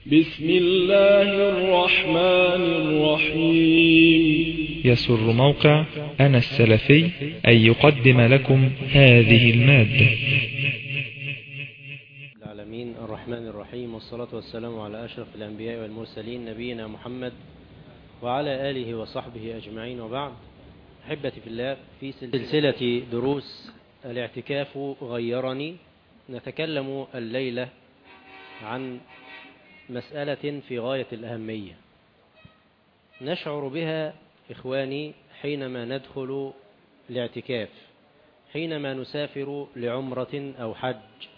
بسم الله الرحمن الرحيم. يسر موقع أنا السلفي أن يقدم لكم هذه المادة. العالمين الرحمن الرحيم، والصلاة والسلام على أشرف الأنبياء والمرسلين نبينا محمد وعلى آله وصحبه أجمعين، وبعد. أحبتي في الله، في سلسلة دروس الاعتكاف غيرني نتكلم الليلة عن مسألة في غاية الأهمية نشعر بها إخواني حينما ندخل الاعتكاف، حينما نسافر لعمرة أو حج،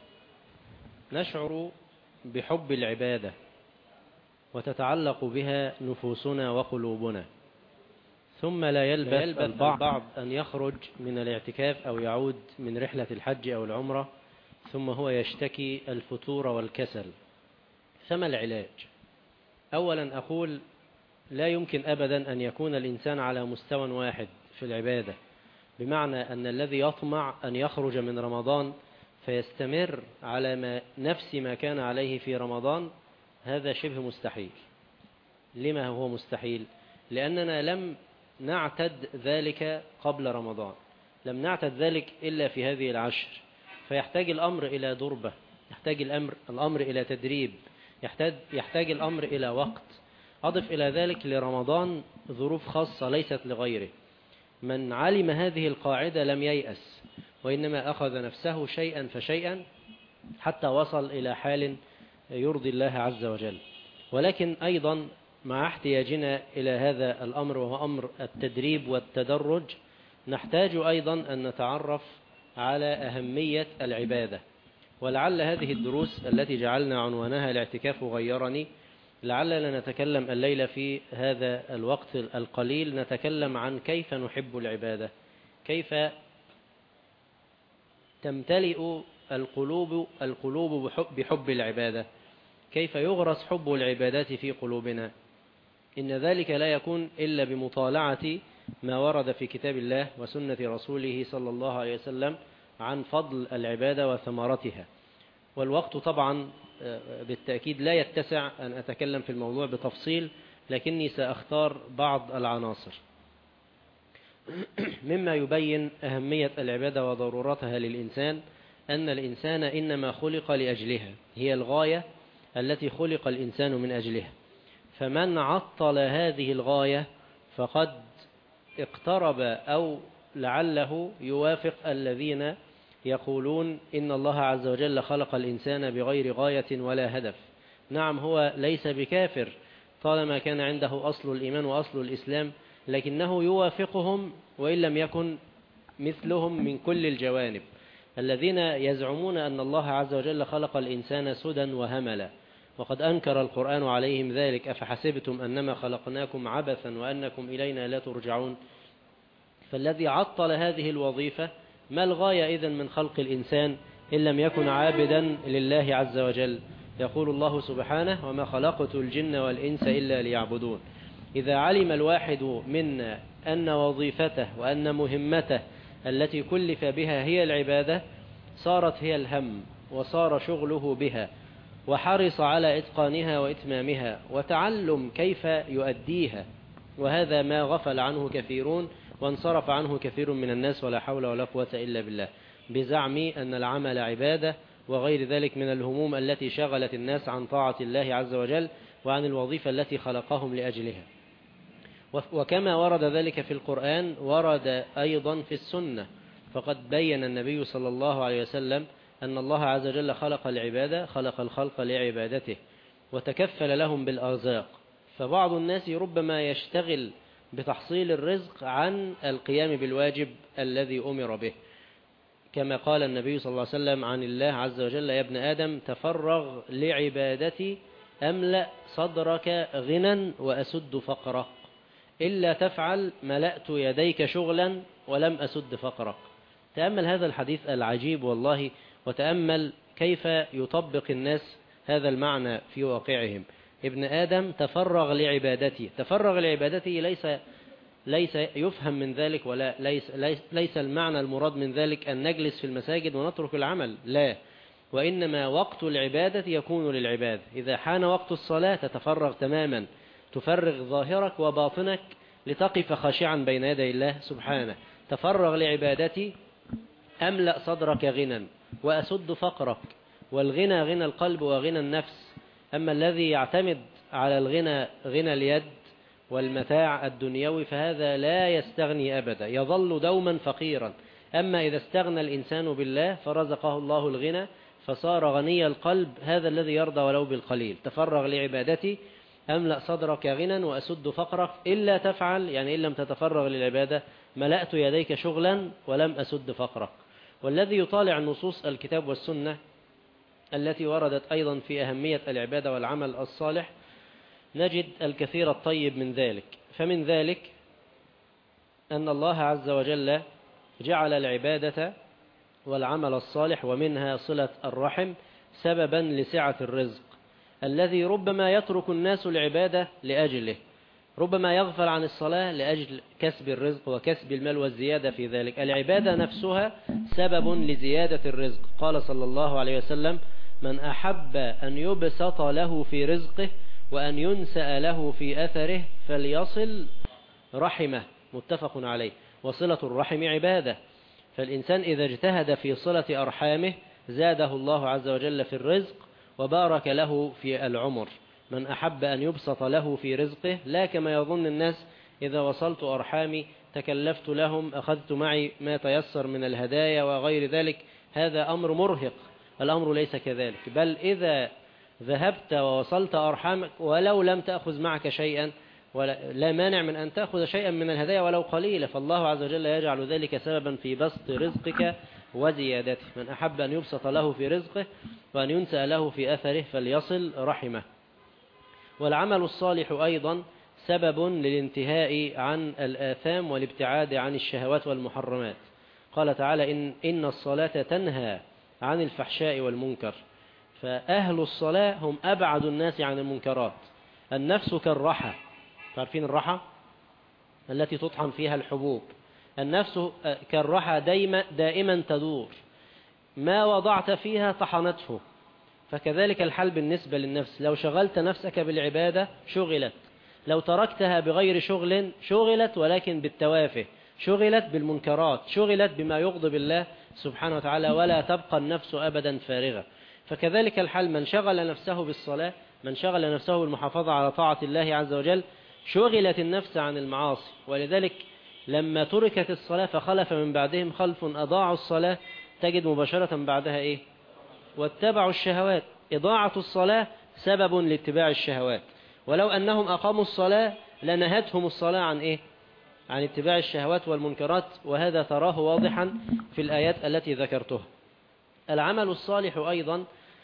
نشعر بحب العبادة وتتعلق بها نفوسنا وقلوبنا، ثم لا يلبث البعض أن يخرج من الاعتكاف أو يعود من رحلة الحج أو العمرة ثم هو يشتكي الفتور والكسل. فما العلاج؟ أولا أقول لا يمكن أبدا أن يكون الإنسان على مستوى واحد في العبادة، بمعنى أن الذي يطمع أن يخرج من رمضان فيستمر على نفس ما كان عليه في رمضان، هذا شبه مستحيل. لما هو مستحيل؟ لأننا لم نعتد ذلك قبل رمضان، لم نعتد ذلك إلا في هذه العشر، فيحتاج الأمر إلى دربة، يحتاج الأمر إلى تدريب، يحتاج الأمر إلى وقت. أضف إلى ذلك لرمضان ظروف خاصة ليست لغيره. من علم هذه القاعدة لم ييأس، وإنما أخذ نفسه شيئا فشيئا حتى وصل إلى حال يرضي الله عز وجل. ولكن أيضا مع احتياجنا إلى هذا الأمر، وهو أمر التدريب والتدرج، نحتاج أيضا أن نتعرف على أهمية العبادة. ولعل هذه الدروس التي جعلنا عنوانها الاعتكاف غيرني، لعلنا نتكلم الليلة في هذا الوقت القليل نتكلم عن كيف نحب العبادة، كيف تمتلئ القلوب بحب العبادة، كيف يغرس حب العبادات في قلوبنا. إن ذلك لا يكون إلا بمطالعة ما ورد في كتاب الله وسنة رسوله صلى الله عليه وسلم عن فضل العبادة وثمرتها. والوقت طبعا بالتأكيد لا يتسع أن أتكلم في الموضوع بتفصيل، لكني سأختار بعض العناصر مما يبين أهمية العبادة وضرورتها للإنسان. أن الإنسان إنما خلق لأجلها، هي الغاية التي خلق الإنسان من أجلها، فمن عطل هذه الغاية فقد اقترب أو لعله يوافق الذين يقولون إن الله عز وجل خلق الإنسان بغير غاية ولا هدف. نعم، هو ليس بكافر طالما كان عنده أصل الإيمان وأصل الإسلام، لكنه يوافقهم وإن لم يكن مثلهم من كل الجوانب، الذين يزعمون أن الله عز وجل خلق الإنسان سدى وهملا، وقد أنكر القرآن عليهم ذلك: أفحسبتم أنما خلقناكم عبثا وأنكم إلينا لا ترجعون. فالذي عطل هذه الوظيفة، ما الغاية إذن من خلق الإنسان إن لم يكن عابدا لله عز وجل؟ يقول الله سبحانه: وما خلقت الجن والإنس إلا ليعبدون. إذا علم الواحد منا أن وظيفته وأن مهمته التي كلف بها هي العبادة، صارت هي الهم، وصار شغله بها، وحرص على إتقانها وإتمامها وتعلم كيف يؤديها. وهذا ما غفل عنه كثيرون وانصرف عنه كثير من الناس، ولا حول ولا قوة إلا بالله، بزعم أن العمل عبادة وغير ذلك من الهموم التي شغلت الناس عن طاعة الله عز وجل وعن الوظيفة التي خلقهم لأجلها. وكما ورد ذلك في القرآن ورد أيضا في السنة، فقد بين النبي صلى الله عليه وسلم أن الله عز وجل خلق العبادة، خلق الخلق لعبادته وتكفل لهم بالأرزاق. فبعض الناس ربما يشتغل بتحصيل الرزق عن القيام بالواجب الذي أمر به، كما قال النبي صلى الله عليه وسلم عن الله عز وجل: يا ابن آدم تفرغ لعبادتي أملأ صدرك غنى وأسد فقرك، إلا تفعل ملأت يديك شغلا ولم أسد فقرك. تأمل هذا الحديث العجيب والله، وتأمل كيف يطبق الناس هذا المعنى في واقعهم. ابن آدم تفرغ لعبادتي، تفرغ لعبادتي ليس يفهم من ذلك، ولا ليس المعنى المراد من ذلك أن نجلس في المساجد ونترك العمل، لا، وإنما وقت العبادة يكون للعبادة. إذا حان وقت الصلاة تتفرغ تماما، تفرغ ظاهرك وباطنك لتقف خاشعا بين يدي الله سبحانه. تفرغ لعبادتي أملأ صدرك غنى وأسد فقرك، والغنى غنى القلب وغنى النفس. أما الذي يعتمد على الغنى غنى اليد والمتاع الدنيوي فهذا لا يستغني أبدا، يظل دوما فقيرا. أما إذا استغنى الإنسان بالله فرزقه الله الغنى فصار غني القلب، هذا الذي يرضى ولو بالقليل. تفرغ لعبادتي أملأ صدرك غنى وأسد فقرك، إلا تفعل يعني إن لم تتفرغ للعبادة ملأت يديك شغلا ولم أسد فقرك. والذي يطالع نصوص الكتاب والسنة التي وردت أيضا في أهمية العبادة والعمل الصالح نجد الكثير الطيب من ذلك. فمن ذلك أن الله عز وجل جعل العبادة والعمل الصالح ومنها صلة الرحم سببا لسعة الرزق، الذي ربما يترك الناس العبادة لأجله، ربما يغفل عن الصلاة لأجل كسب الرزق وكسب المال والزيادة في ذلك. العبادة نفسها سبب لزيادة الرزق. قال صلى الله عليه وسلم: من أحب أن يبسط له في رزقه وأن ينسأ له في أثره فليصل رحمه، متفق عليه. وصلة الرحم عبادة، فالإنسان إذا اجتهد في صلة أرحامه زاده الله عز وجل في الرزق وبارك له في العمر. من أحب أن يبسط له في رزقه، لا كما يظن الناس إذا وصلت أرحامي تكلفت لهم، أخذت معي ما تيسر من الهدايا وغير ذلك، هذا أمر مرهق. الأمر ليس كذلك، بل إذا ذهبت ووصلت أرحامك ولو لم تأخذ معك شيئا لا مانع من أن تأخذ شيئا من الهدايا ولو قليلا، فالله عز وجل يجعل ذلك سببا في بسط رزقك وزيادته. من أحب أن يبسط له في رزقه وأن ينسأ له في أثره فليصل رحمه. والعمل الصالح أيضا سبب للانتهاء عن الآثام والابتعاد عن الشهوات والمحرمات. قال تعالى: إن الصلاة تنهى عن الفحشاء والمنكر. فأهل الصلاة هم أبعد الناس عن المنكرات. النفس كالرحى، تعرفين الرحى التي تطحن فيها الحبوب، النفس كالرحى دائما تدور، ما وضعت فيها طحنته. فكذلك الحال بالنسبة للنفس، لو شغلت نفسك بالعبادة شغلت، لو تركتها بغير شغل شغلت، ولكن بالتوافه، شغلت بالمنكرات، شغلت بما يغضب الله سبحانه وتعالى، ولا تبقى النفس أبدا فارغة. فكذلك الحال من شغل نفسه بالصلاة، من شغل نفسه بالمحافظة على طاعة الله عز وجل، شغلت النفس عن المعاصي. ولذلك لما تركت الصلاة فخلف من بعدهم خلف أضاعوا الصلاة، تجد مباشرة بعدها إيه؟ واتبعوا الشهوات. إضاعة الصلاة سبب لاتباع الشهوات، ولو أنهم أقاموا الصلاة لنهتهم الصلاة عن إيه؟ عن اتباع الشهوات والمنكرات، وهذا تراه واضحا في الآيات التي ذكرتها. العمل الصالح أيضا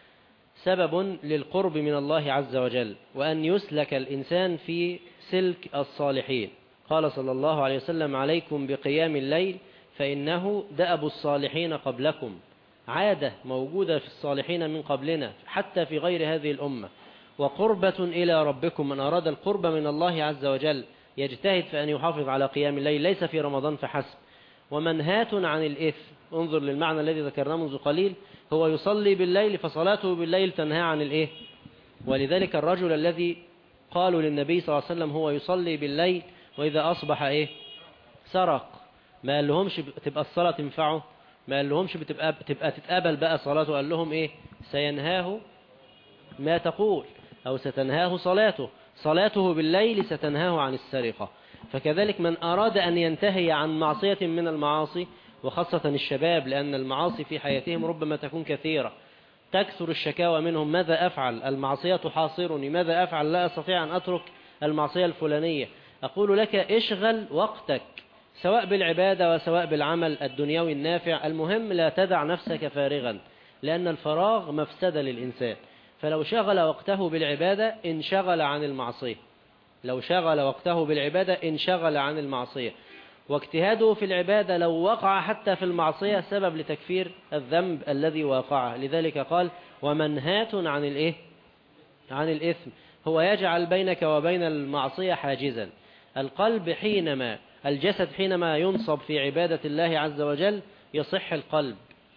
سبب للقرب من الله عز وجل، وأن يسلك الإنسان في سلك الصالحين. قال صلى الله عليه وسلم: عليكم بقيام الليل فإنه دأب الصالحين قبلكم، عادة موجودة في الصالحين من قبلنا حتى في غير هذه الأمة. وقربة إلى ربكم، من أراد القرب من الله عز وجل يجتهد في أن يحافظ على قيام الليل، ليس في رمضان فحسب. ومنهاة عن الإثم، انظر للمعنى الذي ذكرناه منذ قليل، هو يصلي بالليل فصلاته بالليل تنهى عن الإيه؟ ولذلك الرجل الذي قالوا للنبي صلى الله عليه وسلم هو يصلي بالليل وإذا أصبح إيه؟ سرق، ما قال لهمش تبقى الصلاة تنفعه، ما قال لهمش تبقى تتقابل بقى صلاته، قال لهم إيه؟ سينهاه ما تقول، أو ستنهاه صلاته بالليل ستنهاه عن السرقة. فكذلك من أراد أن ينتهي عن معصية من المعاصي، وخاصة الشباب، لأن المعاصي في حياتهم ربما تكون كثيرة، تكثر الشكاوى منهم: ماذا أفعل؟ المعصية تحاصرني، ماذا أفعل؟ لا أستطيع أن أترك المعصية الفلانية. أقول لك: اشغل وقتك سواء بالعبادة وسواء بالعمل الدنيوي النافع، المهم لا تدع نفسك فارغا، لأن الفراغ مفسدة للإنسان. فلو شغل وقته بالعبادة انشغل عن المعصية، لو شغل وقته بالعبادة انشغل عن المعصية، واجتهاده في العبادة لو وقع حتى في المعصية سبب لتكفير الذنب الذي وقعه. لذلك قال: ومنهاة عن الإيه؟ عن الإثم، هو يجعل بينك وبين المعصية حاجزا. القلب الجسد حينما ينصب في عبادة الله عز وجل يصح القلب،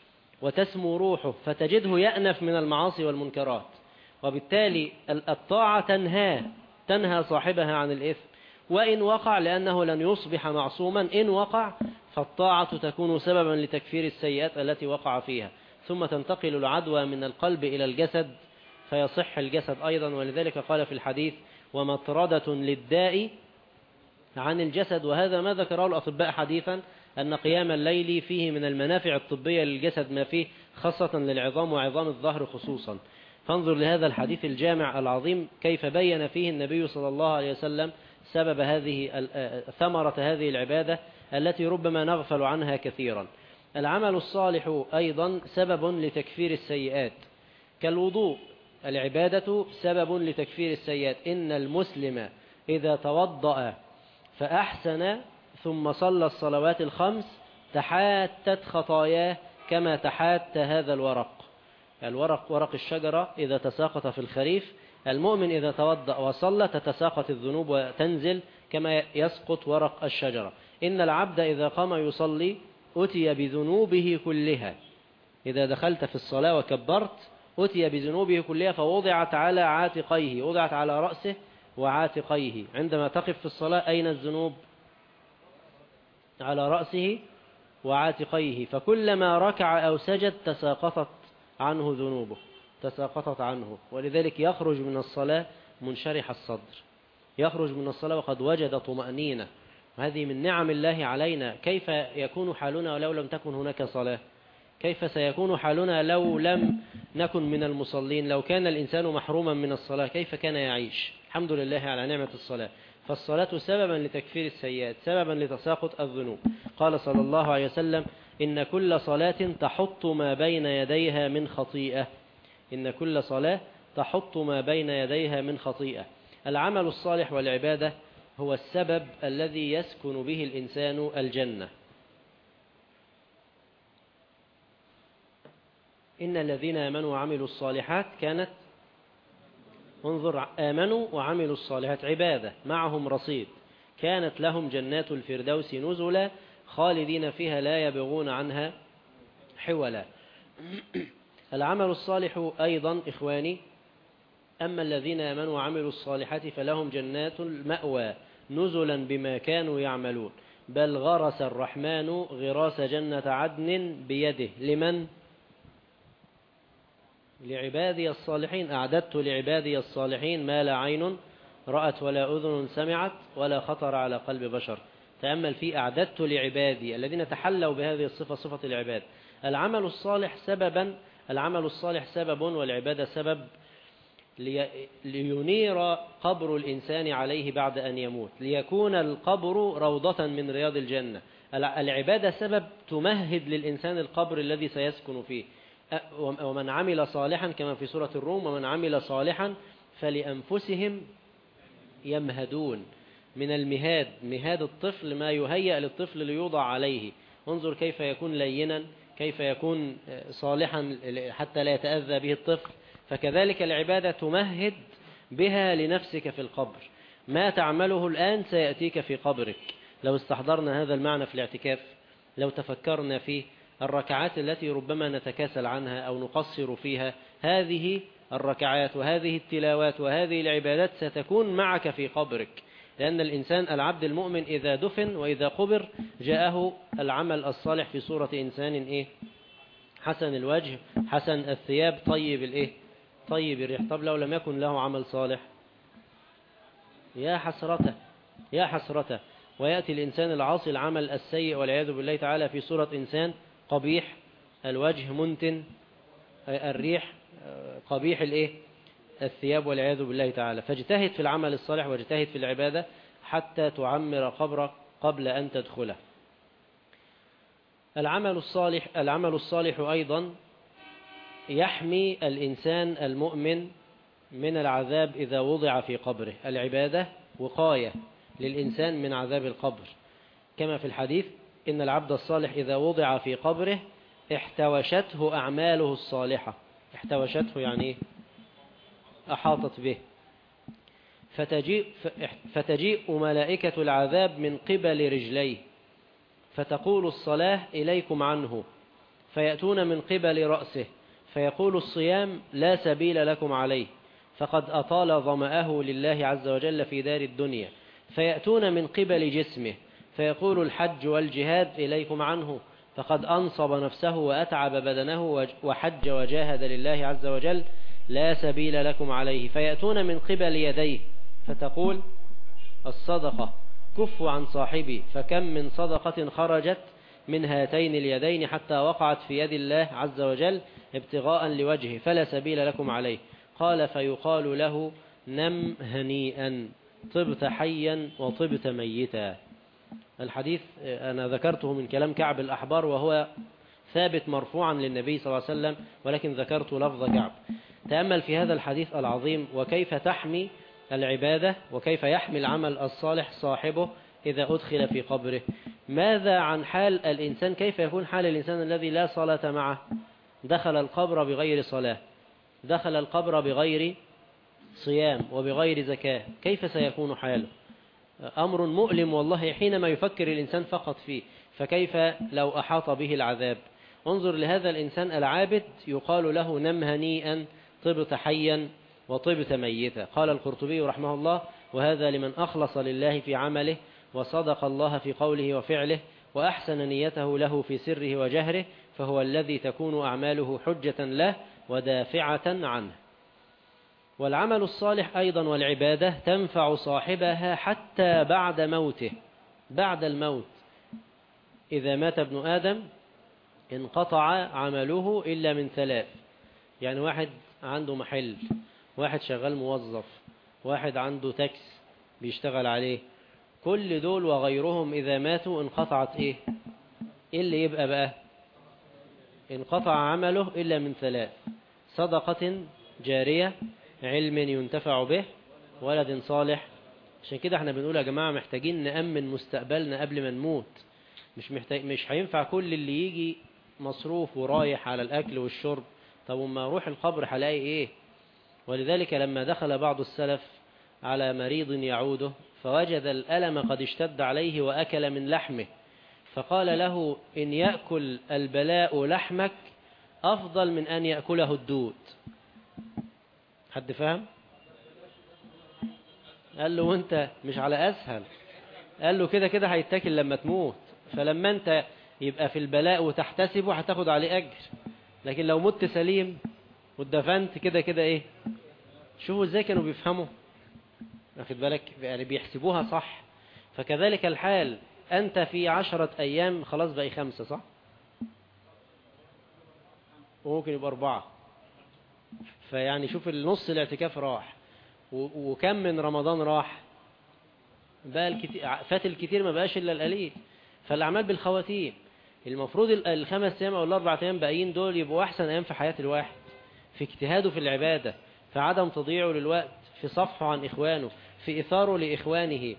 وتسمو روحه فتجده يأنف من المعاصي والمنكرات، وبالتالي الطاعة تنهى صاحبها عن الإثم، وإن وقع لأنه لن يصبح معصوما، إن وقع فالطاعة تكون سببا لتكفير السيئات التي وقع فيها، ثم تنتقل العدوى من القلب إلى الجسد فيصح الجسد أيضا. ولذلك قال في الحديث: ومطردة للداء عن الجسد. وهذا ما ذكره الأطباء حديثا، أن قيام الليل فيه من المنافع الطبية للجسد ما فيه، خاصة للعظام وعظام الظهر خصوصا. فانظر لهذا الحديث الجامع العظيم كيف بين فيه النبي صلى الله عليه وسلم سبب ثمرة هذه العبادة التي ربما نغفل عنها كثيرا. العمل الصالح أيضا سبب لتكفير السيئات كالوضوء. العبادة سبب لتكفير السيئات. إن المسلم إذا توضأ فأحسن ثم صلى الصلوات الخمس تحاتت خطاياه كما تحات هذا الورق. ورق الشجرة إذا تساقط في الخريف، المؤمن إذا توضأ وصلى تتساقط الذنوب وتنزل كما يسقط ورق الشجرة. إن العبد إذا قام يصلي أتي بذنوبه كلها. إذا دخلت في الصلاة وكبرت أتي بذنوبه كلها فوضعت على عاتقيه، وضعت على رأسه وعاتقيه. عندما تقف في الصلاة أين الذنوب؟ على رأسه وعاتقيه. فكلما ركع أو سجد تساقطت عنه ذنوبه، تساقطت عنه. ولذلك يخرج من الصلاة منشرح الصدر، يخرج من الصلاة وقد وجد طمأنينة. وهذه من نعم الله علينا. كيف يكون حالنا ولو لم تكن هناك صلاة؟ كيف سيكون حالنا لو لم نكن من المصلين؟ لو كان الإنسان محروما من الصلاة كيف كان يعيش؟ الحمد لله على نعمة الصلاة. فالصلاة سببا لتكفير السيئات، سببا لتساقط الذنوب. قال صلى الله عليه وسلم: إن كل صلاة تحط ما بين يديها من خطيئة. إن كل صلاة تحط ما بين يديها من خطيئة. العمل الصالح والعبادة هو السبب الذي يسكن به الإنسان الجنة. إن الذين آمنوا وعملوا الصالحات كانت، انظر، آمنوا وعملوا الصالحات عبادة معهم رصيد، كانت لهم جنات الفردوس نزلا خالدين فيها لا يبغون عنها حولا. العمل الصالح أيضا إخواني، أما الذين آمنوا وعملوا الصالحات فلهم جنات المأوى نزلا بما كانوا يعملون. بل غرس الرحمن غراس جنة عدن بيده. لمن؟ لعبادي الصالحين. أعددت لعبادي الصالحين ما لا عين رأت ولا أذن سمعت ولا خطر على قلب بشر. تأمل في أعددت لعبادي الذين تحلوا بهذه الصفة، صفة العباد. العمل الصالح سبب والعبادة سبب لينير قبر الإنسان عليه بعد أن يموت، ليكون القبر روضة من رياض الجنة. العبادة سبب تمهد للإنسان القبر الذي سيسكن فيه. ومن عمل صالحا كما في سورة الروم: ومن عمل صالحا فلأنفسهم يمهدون. من المهاد، مهاد الطفل، ما يهيأ للطفل ليوضع عليه. انظر كيف يكون لينا، كيف يكون صالحا حتى لا يتأذى به الطفل. فكذلك العبادة تمهد بها لنفسك في القبر. ما تعمله الآن سيأتيك في قبرك. لو استحضرنا هذا المعنى في الاعتكاف، لو تفكرنا في الركعات التي ربما نتكاسل عنها أو نقصر فيها، هذه الركعات وهذه التلاوات وهذه العبادات ستكون معك في قبرك. لأن الإنسان العبد المؤمن إذا دفن وإذا قبر جاءه العمل الصالح في صورة إنسان حسن الوجه حسن الثياب طيب الريح. طب لو لم يكن له عمل صالح، يا حسرته. ويأتي الإنسان العاصي العمل السيء والعياذ بالله تعالى في صورة إنسان قبيح الوجه منتن الريح قبيح الثياب والعياذ بالله تعالى. فاجتهد في العمل الصالح واجتهد في العبادة حتى تعمر قبرك قبل أن تدخله. العمل الصالح أيضا يحمي الإنسان المؤمن من العذاب إذا وضع في قبره. العبادة وقاية للإنسان من عذاب القبر، كما في الحديث: إن العبد الصالح إذا وضع في قبره احتوشته أعماله الصالحة. احتوشته يعني أحاطت به. فتجيء ملائكة العذاب من قبل رجليه فتقول الصلاة: إليكم عنه. فيأتون من قبل رأسه فيقول الصيام لا سبيل لكم عليه فقد أطال ظمأه لله عز وجل في دار الدنيا. فيأتون من قبل جسمه فيقول الحج والجهاد إليكم عنه فقد أنصب نفسه وأتعب بدنه وحج وجاهد لله عز وجل لا سبيل لكم عليه. فيأتون من قبل يديه فتقول الصدقة كف عن صاحبي فكم من صدقة خرجت من هاتين اليدين حتى وقعت في يد الله عز وجل ابتغاء لوجهه فلا سبيل لكم عليه. قال فيقال له نم هنيئا طبت حيا وطبت ميتا. الحديث أنا ذكرته من كلام كعب الأحبار وهو ثابت مرفوعا للنبي صلى الله عليه وسلم ولكن ذكرت لفظ كعب. تأمل في هذا الحديث العظيم وكيف تحمي العبادة وكيف يحمي العمل الصالح صاحبه إذا أدخل في قبره. ماذا عن حال الإنسان؟ كيف يكون حال الإنسان الذي لا صلاة معه؟ دخل القبر بغير صلاة، دخل القبر بغير صيام وبغير زكاة، كيف سيكون حاله؟ أمر مؤلم والله حينما يفكر الإنسان فقط فيه، فكيف لو أحاط به العذاب؟ انظر لهذا الإنسان العابد يقال له نم هنيئا طبت حيا وطبت ميتا. قال القرطبي رحمه الله وهذا لمن أخلص لله في عمله وصدق الله في قوله وفعله وأحسن نيته له في سره وجهره فهو الذي تكون أعماله حجة له ودافعة عنه. والعمل الصالح أيضا والعبادة تنفع صاحبها حتى بعد موته، بعد الموت. إذا مات ابن آدم انقطع عمله إلا من ثلاث، يعني واحد عنده محل، واحد شغال موظف، واحد عنده تاكس بيشتغل عليه، كل دول وغيرهم إذا ماتوا انقطعت إيه اللي يبقى بقى؟ انقطع عمله إلا من ثلاث: صدقة جارية، علم ينتفع به، ولد صالح. عشان كده احنا بنقول يا جماعة محتاجين نأمن مستقبلنا قبل ما نموت. مش هينفع كل اللي يجي مصروف ورايح على الأكل والشرب. طب وما اروح القبر هلاقي ايه؟ ولذلك لما دخل بعض السلف على مريض يعوده فوجد الألم قد اشتد عليه وأكل من لحمه، فقال له إن يأكل البلاء لحمك أفضل من أن يأكله الدود. حد فهم؟ قال له وانت مش على أسهل؟ قال له كده كده هيتاكل لما تموت، فلما انت يبقى في البلاء وتحتسبه هتاخد عليه أجر، لكن لو مت سليم واتدفنت كده كده ايه؟ شوفوا ازاي كانوا بيفهموا، واخد بالك؟ يعني بيحسبوها صح. فكذلك الحال، أنت في 10 أيام خلاص بقى 5 صح؟ وممكن يبقى 4. فيعني شوف النص الاعتكاف راح، وكم من رمضان راح بقى الكتير، فات الكتير ما بقاش إلا القليل. فالأعمال بالخواتيم. المفروض 5 أيام أو 4 أيام باقيين دول يبقوا أحسن أيام في حياة الواحد، في اجتهاده في العبادة، في عدم تضييعه للوقت، في صفحه عن إخوانه، في إثاره لإخوانه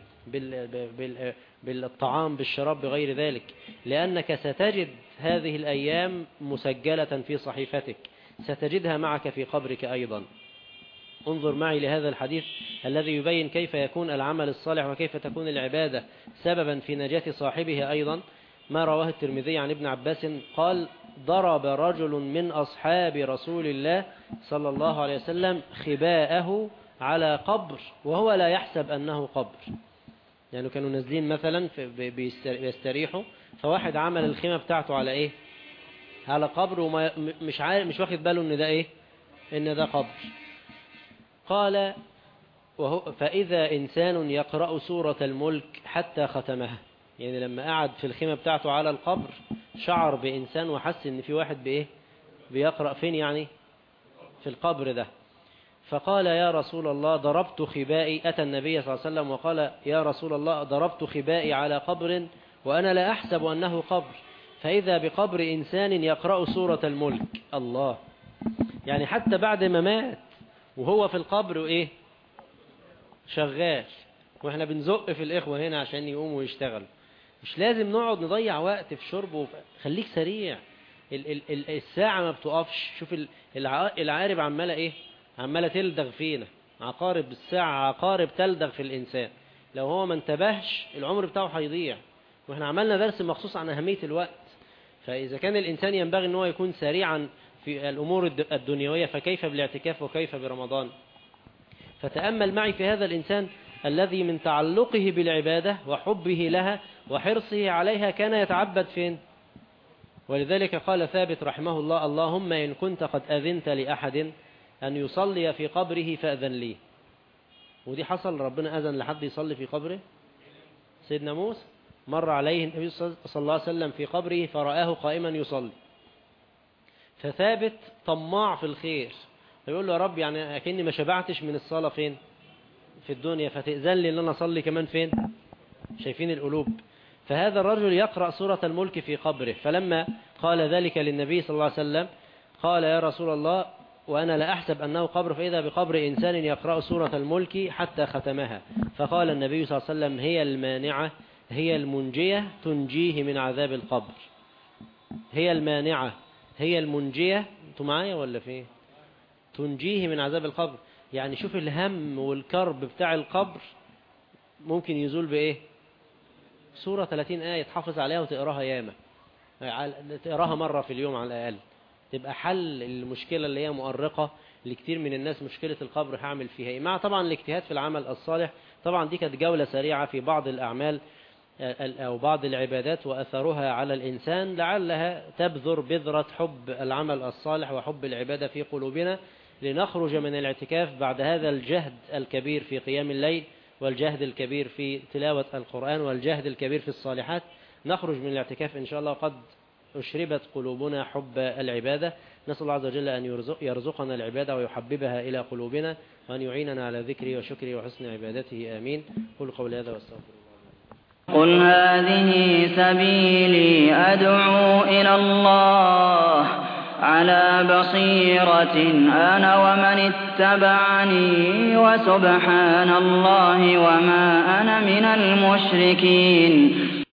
بالطعام بالشراب بغير ذلك، لأنك ستجد هذه الأيام مسجلة في صحيفتك، ستجدها معك في قبرك أيضا. انظر معي لهذا الحديث الذي يبين كيف يكون العمل الصالح وكيف تكون العبادة سببا في نجاة صاحبه أيضا. ما رواه الترمذي عن ابن عباس قال: ضرب رجل من أصحاب رسول الله صلى الله عليه وسلم خباءه على قبر وهو لا يحسب أنه قبر. يعني كانوا نازلين مثلا بيستريحوا، فواحد عمل الخيمة بتاعته على ايه؟ على قبر، ومش عارف، مش واخد باله ان ده ايه؟ ان ده قبر. قال: فإذا إنسان يقرأ سورة الملك حتى ختمها. يعني لما قعد في الخيمة بتاعته على القبر شعر بإنسان وحس ان في واحد بايه؟ بيقرأ فين يعني؟ في القبر ده. فقال: يا رسول الله ضربت خبائي. أتى النبي صلى الله عليه وسلم وقال: يا رسول الله ضربت خبائي على قبر وأنا لا أحسب أنه قبر، فإذا بقبر إنسان يقرأ سورة الملك. الله، يعني حتى بعد ما مات وهو في القبر وإيه؟ شغال. وإحنا بنزق في الإخوة هنا عشان يقوموا ويشتغلوا. مش لازم نقعد نضيع وقت في شرب خليك سريع. الساعة ما بتقفش. شوف العقارب عمالة إيه؟ عمالة تلدغ فينا. عقارب الساعة، عقارب تلدغ في الإنسان. لو هو ما انتبهش العمر بتاعه هيضيع. واحنا عملنا درس مخصوص عن أهمية الوقت. فإذا كان الإنسان ينبغي أنه يكون سريعا في الأمور الدنيوية، فكيف بالاعتكاف وكيف برمضان؟ فتأمل معي في هذا الإنسان الذي من تعلقه بالعبادة وحبه لها وحرصه عليها كان يتعبد فين؟ ولذلك قال ثابت رحمه الله: اللهم إن كنت قد أذنت لأحد أن يصلي في قبره فأذن لي. ودي حصل، ربنا أذن لحد يصلي في قبره. سيدنا موسى مر عليه النبي صلى الله عليه وسلم في قبره فرآه قائما يصلي، فثابت طماع في الخير، فيقول له: يا رب يعني أكني ما شبعتش من الصلاة فين؟ في الدنيا، فتأذن لي أن أنا أصلي كمان فين؟ شايفين القلوب. فهذا الرجل يقرأ سورة الملك في قبره، فلما قال ذلك للنبي صلى الله عليه وسلم قال: يا رسول الله، وأنا لا أحسب أنه قبر، فإذا بقبر إنسان يقرأ سورة الملك حتى ختمها. فقال النبي صلى الله عليه وسلم: هي المانعة، هي المنجية، تنجيه من عذاب القبر. هي المانعة، هي المنجية، أنتوا معايا ولا فين؟ تنجيه من عذاب القبر. يعني شوف الهم والكرب بتاع القبر ممكن يزول بإيه؟ سورة 30 آية تحافظ عليها وتقراها ياما، تقراها مرة في اليوم على الأقل، تبقى حل المشكلة اللي هي مؤرقة لكتير من الناس، مشكلة القبر هعمل فيها إيه؟ مع طبعا الاجتهاد في العمل الصالح. طبعا دي كانت جولة سريعة في بعض الأعمال أو بعض العبادات وأثرها على الإنسان، لعلها تبذر بذرة حب العمل الصالح وحب العبادة في قلوبنا، لنخرج من الاعتكاف بعد هذا الجهد الكبير في قيام الليل، والجهد الكبير في تلاوة القرآن، والجهد الكبير في الصالحات. نخرج من الاعتكاف إن شاء الله قد أشربت قلوبنا حب العبادة. نسأل الله عز وجل أن يرزقنا العبادة ويحببها إلى قلوبنا، وأن يعيننا على ذكره وشكره وحسن عبادته. آمين. قل قولي هذا واستغفر الله. قل هذه سبيلي أدعو إلى الله على بصيرة أنا ومن اتبعني، وسبحان الله وما أنا من المشركين.